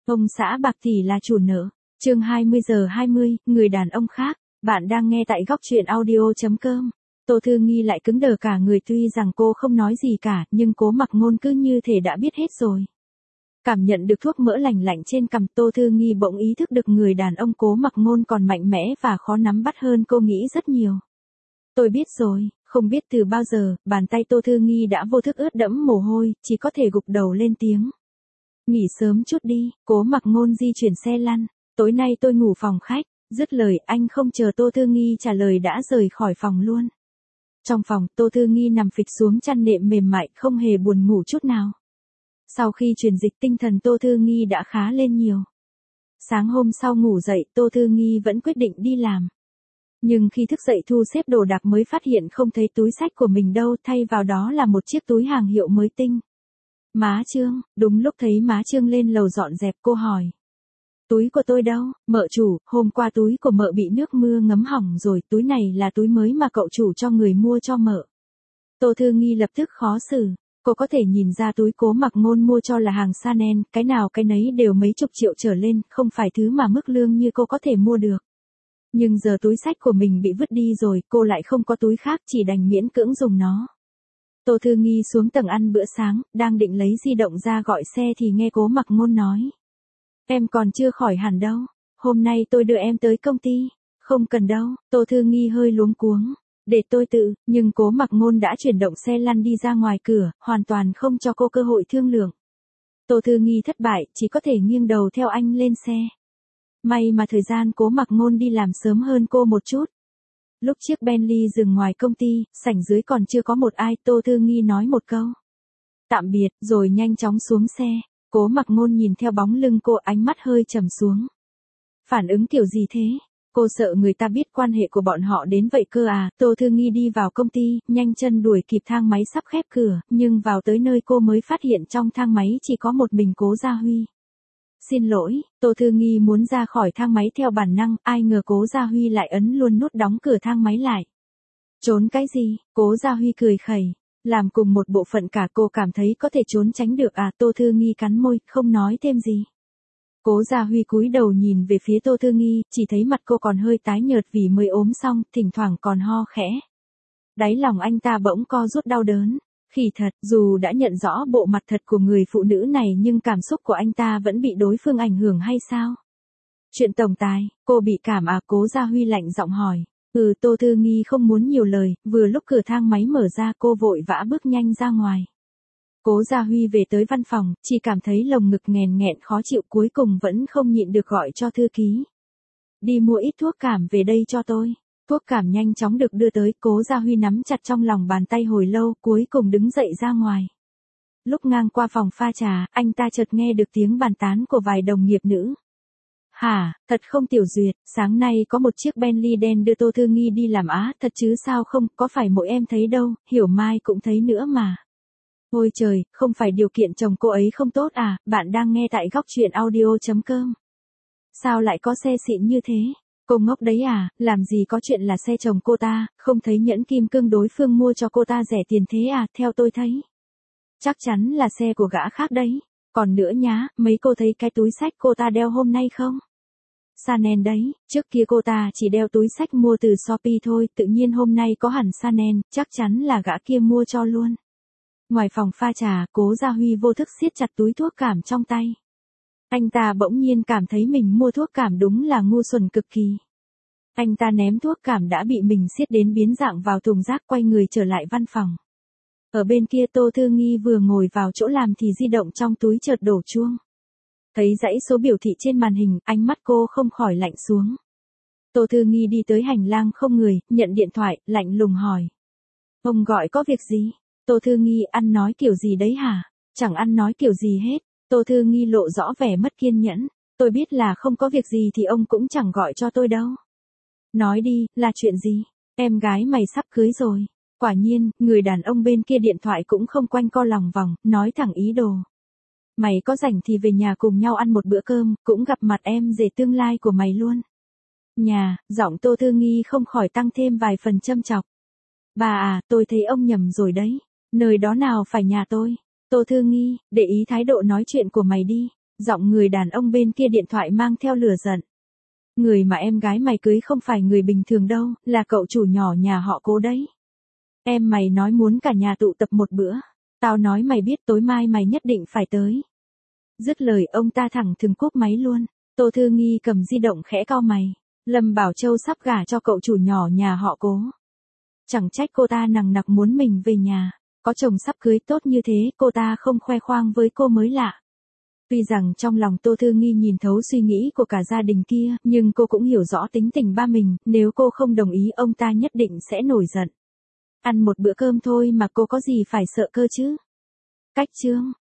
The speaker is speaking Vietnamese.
Ông xã bạc tỷ là chủ nợ. Chương 20:20, người đàn ông khác. Bạn đang nghe tại góc truyện audio.com. Tô Thư Nghi lại cứng đờ cả người, tuy rằng cô không nói gì cả, nhưng Cố Mặc Ngôn cứ như thể đã biết hết rồi. Cảm nhận được thuốc mỡ lành lạnh trên cằm, Tô Thư Nghi bỗng ý thức được người đàn ông Cố Mặc Ngôn còn mạnh mẽ và khó nắm bắt hơn cô nghĩ rất nhiều. Tôi biết rồi. Không biết từ bao giờ, bàn tay Tô Thư Nghi đã vô thức ướt đẫm mồ hôi, chỉ có thể gục đầu lên tiếng. Nghỉ sớm chút đi. Cố Mặc Ngôn di chuyển xe lăn. Tối nay tôi ngủ phòng khách. Dứt lời, anh không chờ Tô Thư Nghi trả lời đã rời khỏi phòng luôn. Trong phòng, Tô Thư Nghi nằm phịch xuống chăn nệm mềm mại, không hề buồn ngủ chút nào. Sau khi truyền dịch tinh thần, Tô Thư Nghi đã khá lên nhiều. Sáng hôm sau ngủ dậy, Tô Thư Nghi vẫn quyết định đi làm. Nhưng khi thức dậy thu xếp đồ đạc mới phát hiện không thấy túi xách của mình đâu, thay vào đó là một chiếc túi hàng hiệu mới tinh. Má Trương. Đúng lúc thấy má Trương lên lầu dọn dẹp, cô hỏi. Túi của tôi đâu? Mợ chủ, hôm qua túi của mợ bị nước mưa ngấm hỏng rồi, túi này là túi mới mà cậu chủ cho người mua cho mợ. Tô Thư Nghi lập tức khó xử. Cô có thể nhìn ra túi Cố Mặc Ngôn mua cho là hàng Chanel, cái nào cái nấy đều mấy chục triệu trở lên, không phải thứ mà mức lương như cô có thể mua được. Nhưng giờ túi xách của mình bị vứt đi rồi, cô lại không có túi khác, chỉ đành miễn cưỡng dùng nó. Tô Thư Nghi xuống tầng ăn bữa sáng, đang định lấy di động ra gọi xe thì nghe Cố Mặc Ngôn nói. Em còn chưa khỏi hẳn đâu, hôm nay tôi đưa em tới công ty. Không cần đâu. Tô Thư Nghi hơi luống cuống. Để tôi tự, nhưng Cố Mặc Ngôn đã chuyển động xe lăn đi ra ngoài cửa, hoàn toàn không cho cô cơ hội thương lượng. Tô Thư Nghi thất bại, chỉ có thể nghiêng đầu theo anh lên xe. May mà thời gian Cố Mặc Ngôn đi làm sớm hơn cô một chút. Lúc chiếc Bentley dừng ngoài công ty, sảnh dưới còn chưa có một ai, Tô Thư Nghi nói một câu. Tạm biệt, rồi nhanh chóng xuống xe. Cố Mặc Ngôn nhìn theo bóng lưng cô, ánh mắt hơi trầm xuống. Phản ứng kiểu gì thế? Cô sợ người ta biết quan hệ của bọn họ đến vậy cơ à? Tô Thư Nghi đi vào công ty, nhanh chân đuổi kịp thang máy sắp khép cửa, nhưng vào tới nơi cô mới phát hiện trong thang máy chỉ có một mình Cố Gia Huy. Xin lỗi. Tô Thư Nghi muốn ra khỏi thang máy theo bản năng, ai ngờ Cố Gia Huy lại ấn luôn nút đóng cửa thang máy lại. Trốn cái gì? Cố Gia Huy cười khẩy. Làm cùng một bộ phận cả, cô cảm thấy có thể trốn tránh được à? Tô Thư Nghi cắn môi, không nói thêm gì. Cố Gia Huy cúi đầu nhìn về phía Tô Thư Nghi, chỉ thấy mặt cô còn hơi tái nhợt vì mới ốm xong, thỉnh thoảng còn ho khẽ. Đáy lòng anh ta bỗng co rút đau đớn. Khỉ thật, dù đã nhận rõ bộ mặt thật của người phụ nữ này nhưng cảm xúc của anh ta vẫn bị đối phương ảnh hưởng hay sao? Chuyện tổng tài, cô bị cảm à? Cố Gia Huy lạnh giọng hỏi. Tô Thư Nghi không muốn nhiều lời, vừa lúc cửa thang máy mở ra cô vội vã bước nhanh ra ngoài. Cố Gia Huy về tới văn phòng, chỉ cảm thấy lồng ngực nghèn nghẹn khó chịu, cuối cùng vẫn không nhịn được gọi cho thư ký. Đi mua ít thuốc cảm về đây cho tôi. Thuốc cảm nhanh chóng được đưa tới, Cố Gia Huy nắm chặt trong lòng bàn tay hồi lâu, cuối cùng đứng dậy ra ngoài. Lúc ngang qua phòng pha trà, anh ta chợt nghe được tiếng bàn tán của vài đồng nghiệp nữ. Hả, thật không Tiểu Duyệt, sáng nay có một chiếc Bentley đen đưa Tô Thư Nghi đi làm á, thật chứ sao không, có phải mỗi em thấy đâu, Hiểu Mai cũng thấy nữa mà. Ôi trời, không phải điều kiện chồng cô ấy không tốt à? Bạn đang nghe tại góc truyện audio.com. Sao lại có xe xịn như thế? Cô ngốc đấy à, làm gì có chuyện là xe chồng cô ta, không thấy nhẫn kim cương đối phương mua cho cô ta rẻ tiền thế à? Theo tôi thấy, chắc chắn là xe của gã khác đấy. Còn nữa nhá, mấy cô thấy cái túi xách cô ta đeo hôm nay không? Chanel đấy, trước kia cô ta chỉ đeo túi xách mua từ Shopee thôi, tự nhiên hôm nay có hẳn Chanel, chắc chắn là gã kia mua cho luôn. Ngoài phòng pha trà, Cố Gia Huy vô thức siết chặt túi thuốc cảm trong tay. Anh ta bỗng nhiên cảm thấy mình mua thuốc cảm đúng là ngu xuẩn cực kỳ. Anh ta ném thuốc cảm đã bị mình siết đến biến dạng vào thùng rác, quay người trở lại văn phòng. Ở bên kia Tô Thư Nghi vừa ngồi vào chỗ làm thì di động trong túi chợt đổ chuông. Thấy dãy số biểu thị trên màn hình, ánh mắt cô không khỏi lạnh xuống. Tô Thư Nghi đi tới hành lang không người, nhận điện thoại, lạnh lùng hỏi. Ông gọi có việc gì? Tô Thư Nghi, ăn nói kiểu gì đấy hả? Chẳng ăn nói kiểu gì hết. Tô Thư Nghi lộ rõ vẻ mất kiên nhẫn. Tôi biết là không có việc gì thì ông cũng chẳng gọi cho tôi đâu. Nói đi, là chuyện gì? Em gái mày sắp cưới rồi. Quả nhiên, người đàn ông bên kia điện thoại cũng không quanh co lòng vòng, nói thẳng ý đồ. Mày có rảnh thì về nhà cùng nhau ăn một bữa cơm, cũng gặp mặt em rể tương lai của mày luôn. Nhà, giọng Tô Thư Nghi không khỏi tăng thêm vài phần châm chọc. Bà à, tôi thấy ông nhầm rồi đấy. Nơi đó nào phải nhà tôi. Tô Thư Nghi, để ý thái độ nói chuyện của mày đi. Giọng người đàn ông bên kia điện thoại mang theo lửa giận. Người mà em gái mày cưới không phải người bình thường đâu, là cậu chủ nhỏ nhà họ Cố đấy. Em mày nói muốn cả nhà tụ tập một bữa. Tao nói mày biết tối mai mày nhất định phải tới. Dứt lời ông ta thẳng thừng cúp máy luôn. Tô Thư Nghi cầm di động khẽ cau mày. Lâm Bảo Châu sắp gả cho cậu chủ nhỏ nhà họ Cố. Chẳng trách cô ta nằng nặc muốn mình về nhà. Có chồng sắp cưới tốt như thế, cô ta không khoe khoang với cô mới lạ. Tuy rằng trong lòng Tô Thư Nghi nhìn thấu suy nghĩ của cả gia đình kia, nhưng cô cũng hiểu rõ tính tình ba mình, nếu cô không đồng ý ông ta nhất định sẽ nổi giận. Ăn một bữa cơm thôi mà cô có gì phải sợ cơ chứ? Cách chương